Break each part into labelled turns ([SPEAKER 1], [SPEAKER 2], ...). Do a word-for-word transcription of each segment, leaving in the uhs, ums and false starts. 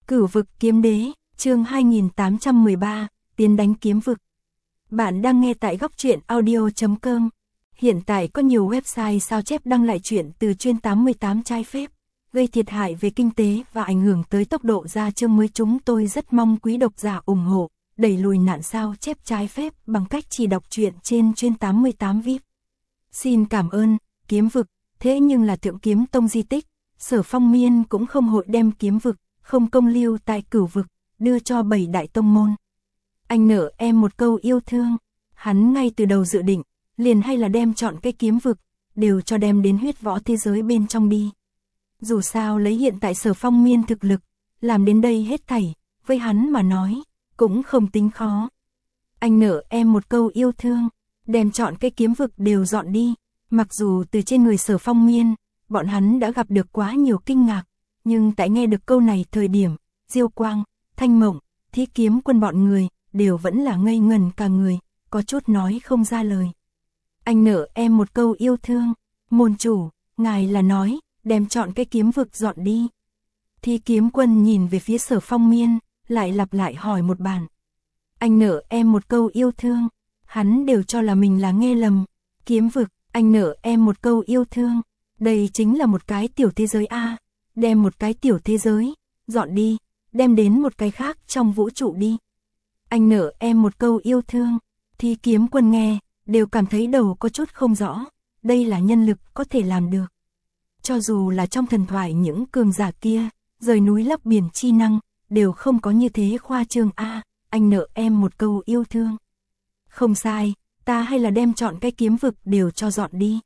[SPEAKER 1] Cửu vực kiếm đế, chương hai nghìn tám trăm mười ba, tiến đánh kiếm vực. Bạn đang nghe tại góc truyện audio chấm com. Hiện tại có nhiều website sao chép đăng lại truyện từ chuyên tám mươi tám trái phép, gây thiệt hại về kinh tế và ảnh hưởng tới tốc độ ra chương mới. Chúng tôi rất mong quý độc giả ủng hộ, đẩy lùi nạn sao chép trái phép bằng cách chỉ đọc truyện trên chuyên tám mươi tám vi ai pi. Xin cảm ơn. Kiếm vực, thế nhưng là Thượng Kiếm Tông di tích, Sở Phong Miên cũng không hội đem kiếm vực, không công lưu tại Cửu vực, đưa cho bảy đại tông môn. Anh nợ em một câu yêu thương, hắn ngay từ đầu dự định, liền hay là đem chọn cái kiếm vực, đều cho đem đến huyết võ thế giới bên trong đi. Dù sao lấy hiện tại Sở Phong Miên thực lực, làm đến đây hết thảy, với hắn mà nói, cũng không tính khó. Anh nợ em một câu yêu thương, đem chọn cái kiếm vực đều dọn đi. Mặc dù từ trên người Sở Phong Miên, bọn hắn đã gặp được quá nhiều kinh ngạc, nhưng tại nghe được câu này thời điểm, Diêu Quang, Thanh Mộng, Thí Kiếm Quân bọn người, đều vẫn là ngây ngần cả người, có chút nói không ra lời. Anh nợ em một câu yêu thương, môn chủ, ngài là nói, đem chọn cái kiếm vực dọn đi. Thí Kiếm Quân nhìn về phía Sở Phong Miên, lại lặp lại hỏi một bản. Anh nợ em một câu yêu thương, hắn đều cho là mình là nghe lầm. Kiếm vực, anh nợ em một câu yêu thương, đây chính là một cái tiểu thế giới a, đem một cái tiểu thế giới, dọn đi, đem đến một cái khác trong vũ trụ đi. Anh nợ em một câu yêu thương, Thí Kiếm Quân nghe, đều cảm thấy đầu có chút không rõ, đây là nhân lực có thể làm được. Cho dù là trong thần thoại những cường giả kia, rời núi lấp biển chi năng, đều không có như thế khoa trương a, anh nợ em một câu yêu thương. Không sai, ta hay là đem chọn cái kiếm vực đều cho dọn đi.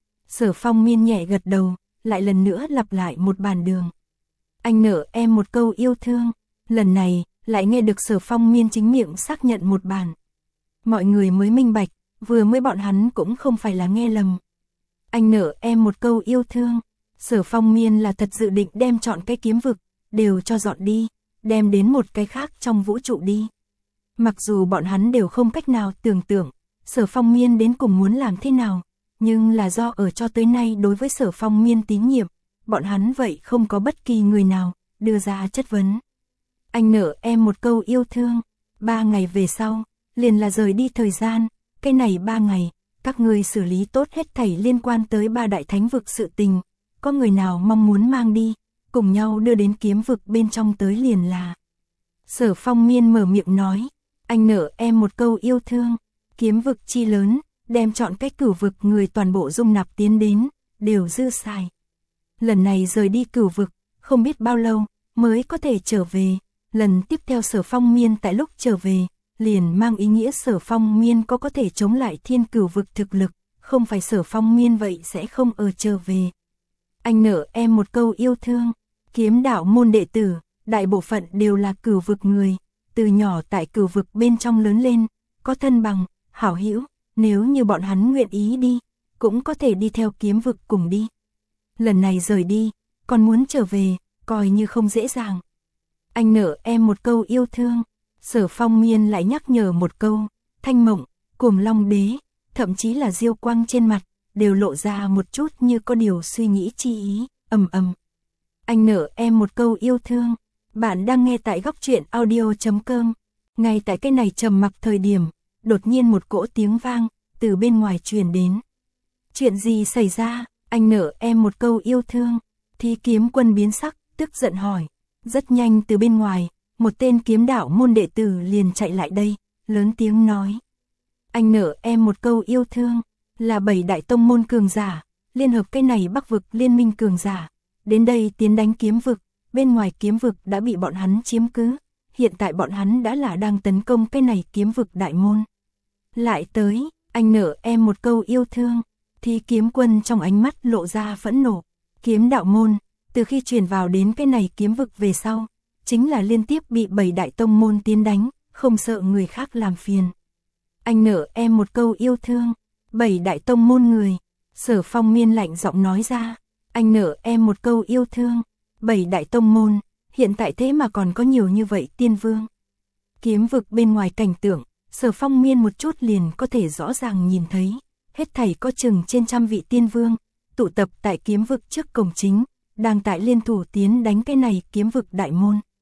[SPEAKER 1] Sở Phong Miên nhẹ gật đầu, lại lần nữa lặp lại một bản đường. Anh nợ em một câu yêu thương, lần này, lại nghe được Sở Phong Miên chính miệng xác nhận một bản. Mọi người mới minh bạch, vừa mới bọn hắn cũng không phải là nghe lầm. Anh nợ em một câu yêu thương, Sở Phong Miên là thật dự định đem chọn cái kiếm vực, đều cho dọn đi, đem đến một cái khác trong vũ trụ đi. Mặc dù bọn hắn đều không cách nào tưởng tượng, Sở Phong Miên đến cùng muốn làm thế nào, nhưng là do ở cho tới nay đối với Sở Phong Miên tín nhiệm, bọn hắn vậy không có bất kỳ người nào đưa ra chất vấn. Anh nợ em một câu yêu thương, ba ngày về sau, liền là rời đi thời gian, cái này ba ngày, các ngươi xử lý tốt hết thảy liên quan tới ba đại thánh vực sự tình, có người nào mong muốn mang đi, cùng nhau đưa đến kiếm vực bên trong tới liền là. Sở Phong Miên mở miệng nói, anh nợ em một câu yêu thương, kiếm vực chi lớn, đem chọn cái Cửu vực người toàn bộ dung nạp tiến đến, đều dư xài. Lần này rời đi Cửu vực, không biết bao lâu, mới có thể trở về, lần tiếp theo Sở Phong Miên tại lúc trở về, liền mang ý nghĩa Sở Phong Miên có có thể chống lại Thiên Cửu vực thực lực, không phải Sở Phong Miên vậy sẽ không ở trở về. Anh nợ em một câu yêu thương, kiếm đạo môn đệ tử, đại bộ phận đều là Cửu vực người, từ nhỏ tại Cửu vực bên trong lớn lên, có thân bằng, hảo hữu, nếu như bọn hắn nguyện ý đi, cũng có thể đi theo kiếm vực cùng đi. Lần này rời đi, còn muốn trở về, coi như không dễ dàng. Anh nợ em một câu yêu thương, Sở Phong Miên lại nhắc nhở một câu, Thanh Mộng, Cuồng Long Đế, thậm chí là Diêu Quang trên mặt, đều lộ ra một chút như có điều suy nghĩ chi ý, ầm ầm. Anh nợ em một câu yêu thương, bạn đang nghe tại góc truyện audio chấm com. Ngay tại cái này trầm mặc thời điểm, đột nhiên một cỗ tiếng vang, từ bên ngoài truyền đến. Chuyện gì xảy ra, anh nợ em một câu yêu thương, Thí Kiếm Quân biến sắc, tức giận hỏi. Rất nhanh từ bên ngoài, một tên kiếm đạo môn đệ tử liền chạy lại đây, lớn tiếng nói. Anh nợ em một câu yêu thương, là bảy đại tông môn cường giả, liên hợp cái này Bắc vực liên minh cường giả, đến đây tiến đánh kiếm vực, bên ngoài kiếm vực đã bị bọn hắn chiếm cứ, hiện tại bọn hắn đã là đang tấn công cái này kiếm vực đại môn. Lại tới, anh nợ em một câu yêu thương, Thí Kiếm Quân trong ánh mắt lộ ra phẫn nộ. Kiếm đạo môn, từ khi truyền vào đến cái này kiếm vực về sau, chính là liên tiếp bị bảy đại tông môn tiến đánh, không sợ người khác làm phiền. Anh nợ em một câu yêu thương, bảy đại tông môn người, Sở Phong Miên lạnh giọng nói ra, anh nợ em một câu yêu thương, bảy đại tông môn, hiện tại thế mà còn có nhiều như vậy tiên vương. Kiếm vực bên ngoài cảnh tượng, Sở Phong Miên một chút liền có thể rõ ràng nhìn thấy, hết thảy có chừng trên trăm vị tiên vương, tụ tập tại kiếm vực trước cổng chính, đang tại liên thủ tiến đánh cái này kiếm vực đại môn.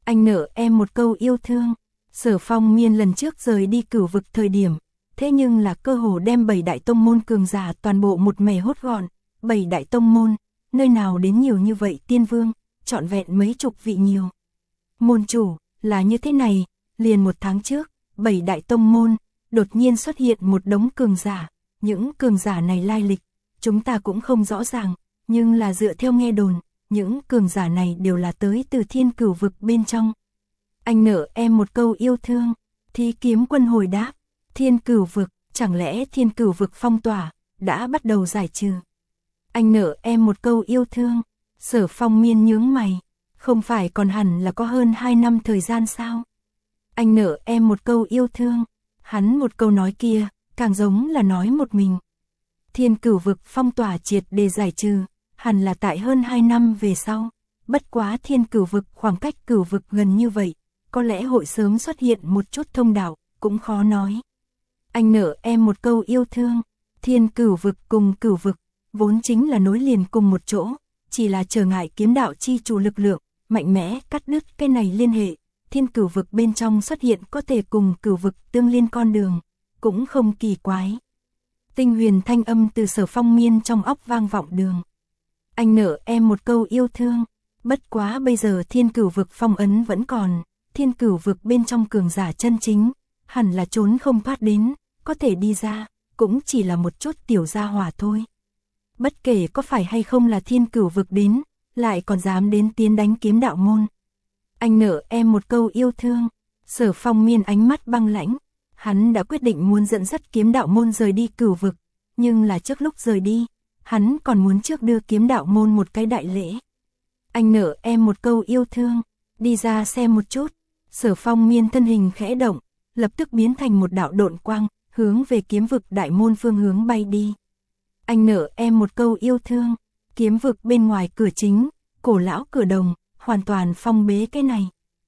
[SPEAKER 1] Anh nợ em một câu yêu thương. Sở Phong Miên lần trước rời đi cửu vực thời điểm, thế nhưng là cơ hồ đem bảy đại tông môn cường giả toàn bộ một mẻ hốt gọn. Bảy đại tông môn, nơi nào đến nhiều như vậy tiên vương, trọn vẹn mấy chục vị nhiều. Môn chủ, là như thế này, liền một tháng trước, bảy đại tông môn, đột nhiên xuất hiện một đống cường giả. Những cường giả này lai lịch, chúng ta cũng không rõ ràng, nhưng là dựa theo nghe đồn, những cường giả này đều là tới từ thiên cửu vực bên trong. Anh nợ em một câu yêu thương. Thí Kiếm Quân hồi đáp, thiên cửu vực, chẳng lẽ thiên cửu vực phong tỏa, đã bắt đầu giải trừ. Anh nợ em một câu yêu thương. Sở Phong Miên nhướng mày, không phải còn hẳn là có hơn hai năm thời gian sao? Anh nợ em một câu yêu thương. Hắn một câu nói kia, càng giống là nói một mình. Thiên cửu vực phong tỏa triệt để giải trừ, hẳn là tại hơn hai năm về sau. Bất quá thiên cửu vực khoảng cách cửu vực gần như vậy, có lẽ hội sớm xuất hiện một chút thông đạo, cũng khó nói. Anh nợ em một câu yêu thương. Thiên cửu vực cùng cửu vực, vốn chính là nối liền cùng một chỗ, chỉ là trở ngại kiếm đạo chi chủ lực lượng, mạnh mẽ cắt đứt cái này liên hệ. Thiên cửu vực bên trong xuất hiện có thể cùng cửu vực tương liên con đường, cũng không kỳ quái. Tinh huyền thanh âm từ Sở Phong Miên trong óc vang vọng đường. Anh nợ em một câu yêu thương. Bất quá bây giờ thiên cửu vực phong ấn vẫn còn, thiên cửu vực bên trong cường giả chân chính, hẳn là trốn không thoát đến, có thể đi ra, cũng chỉ là một chút tiểu gia hỏa thôi. Bất kể có phải hay không là thiên cửu vực đến, lại còn dám đến tiến đánh kiếm đạo môn. Anh nợ em một câu yêu thương. Sở Phong Miên ánh mắt băng lãnh, hắn đã quyết định muốn dẫn dắt kiếm đạo môn rời đi cửu vực, nhưng là trước lúc rời đi, hắn còn muốn trước đưa kiếm đạo môn một cái đại lễ. Anh nợ em một câu yêu thương, đi ra xem một chút. Sở Phong Miên thân hình khẽ động, lập tức biến thành một đạo độn quang, hướng về kiếm vực đại môn phương hướng bay đi. Anh nợ em một câu yêu thương. Kiếm vực bên ngoài cửa chính, cổ lão cửa đồng, hoàn toàn phong bế cái này.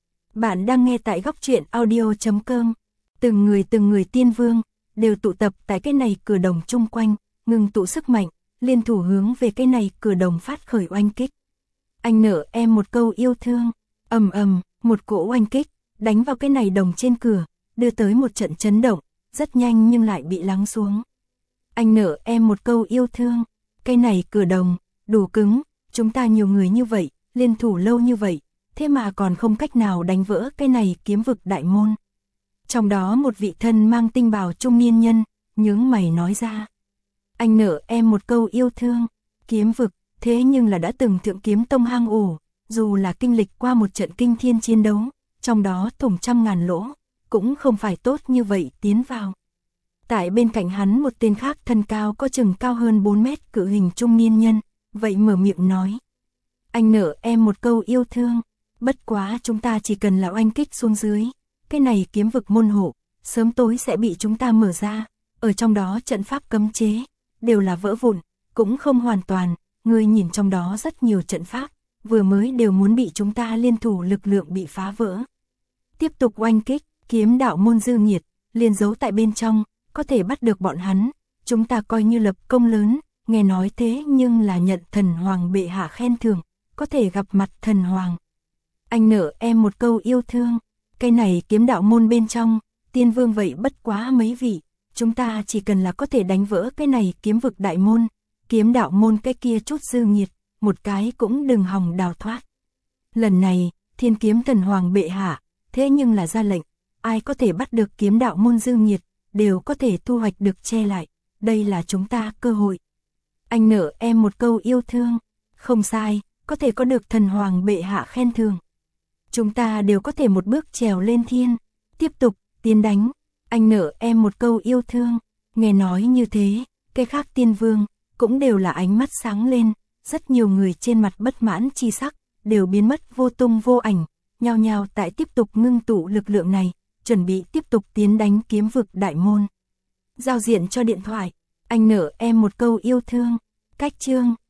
[SPEAKER 1] Bạn đang nghe tại góc truyện audio chấm com. Từng người từng người tiên vương, đều tụ tập tại cái này cửa đồng chung quanh, ngừng tụ sức mạnh, liên thủ hướng về cái này cửa đồng phát khởi oanh kích. Anh nợ em một câu yêu thương. Ầm ầm, một cỗ oanh kích, đánh vào cái này đồng trên cửa, đưa tới một trận chấn động, rất nhanh nhưng lại bị lắng xuống. Anh nợ em một câu yêu thương. Cái này cửa đồng, đủ cứng, chúng ta nhiều người như vậy, liên thủ lâu như vậy, thế mà còn không cách nào đánh vỡ cái này kiếm vực đại môn. Trong đó một vị thân mang tinh bào trung niên nhân, nhướng mày nói ra. Anh nợ em một câu yêu thương. Kiếm vực, thế nhưng là đã từng thượng kiếm tông hang ổ, dù là kinh lịch qua một trận kinh thiên chiến đấu, trong đó thủng trăm ngàn lỗ, cũng không phải tốt như vậy tiến vào. Tại bên cạnh hắn một tên khác thân cao có chừng cao hơn bốn mét cự hình trung niên nhân, vậy mở miệng nói. Anh nợ em một câu yêu thương. Bất quá chúng ta chỉ cần là oanh kích xuống dưới, cái này kiếm vực môn hộ, sớm tối sẽ bị chúng ta mở ra, ở trong đó trận pháp cấm chế, đều là vỡ vụn, cũng không hoàn toàn, người nhìn trong đó rất nhiều trận pháp, vừa mới đều muốn bị chúng ta liên thủ lực lượng bị phá vỡ. Tiếp tục oanh kích, kiếm đạo môn dư nhiệt, liền giấu tại bên trong, có thể bắt được bọn hắn, chúng ta coi như lập công lớn, nghe nói thế nhưng là nhận thần hoàng bệ hạ khen thưởng, có thể gặp mặt thần hoàng. Anh nợ em một câu yêu thương. Cái này kiếm đạo môn bên trong, tiên vương vậy bất quá mấy vị, chúng ta chỉ cần là có thể đánh vỡ cái này kiếm vực đại môn, kiếm đạo môn cái kia chút dư nhiệt, một cái cũng đừng hòng đào thoát. Lần này, thiên kiếm thần hoàng bệ hạ, thế nhưng là ra lệnh, ai có thể bắt được kiếm đạo môn dư nhiệt, đều có thể thu hoạch được che lại, đây là chúng ta cơ hội. Anh nợ em một câu yêu thương. Không sai, có thể có được thần hoàng bệ hạ khen thưởng, chúng ta đều có thể một bước trèo lên thiên, tiếp tục tiến đánh. Anh nợ em một câu yêu thương. Nghe nói như thế, cái khác tiên vương cũng đều là ánh mắt sáng lên, rất nhiều người trên mặt bất mãn chi sắc đều biến mất vô tung vô ảnh, nhao nhao tại tiếp tục ngưng tụ lực lượng này, chuẩn bị tiếp tục tiến đánh kiếm vực đại môn. Giao diện cho điện thoại. Anh nợ em một câu yêu thương. Cách chương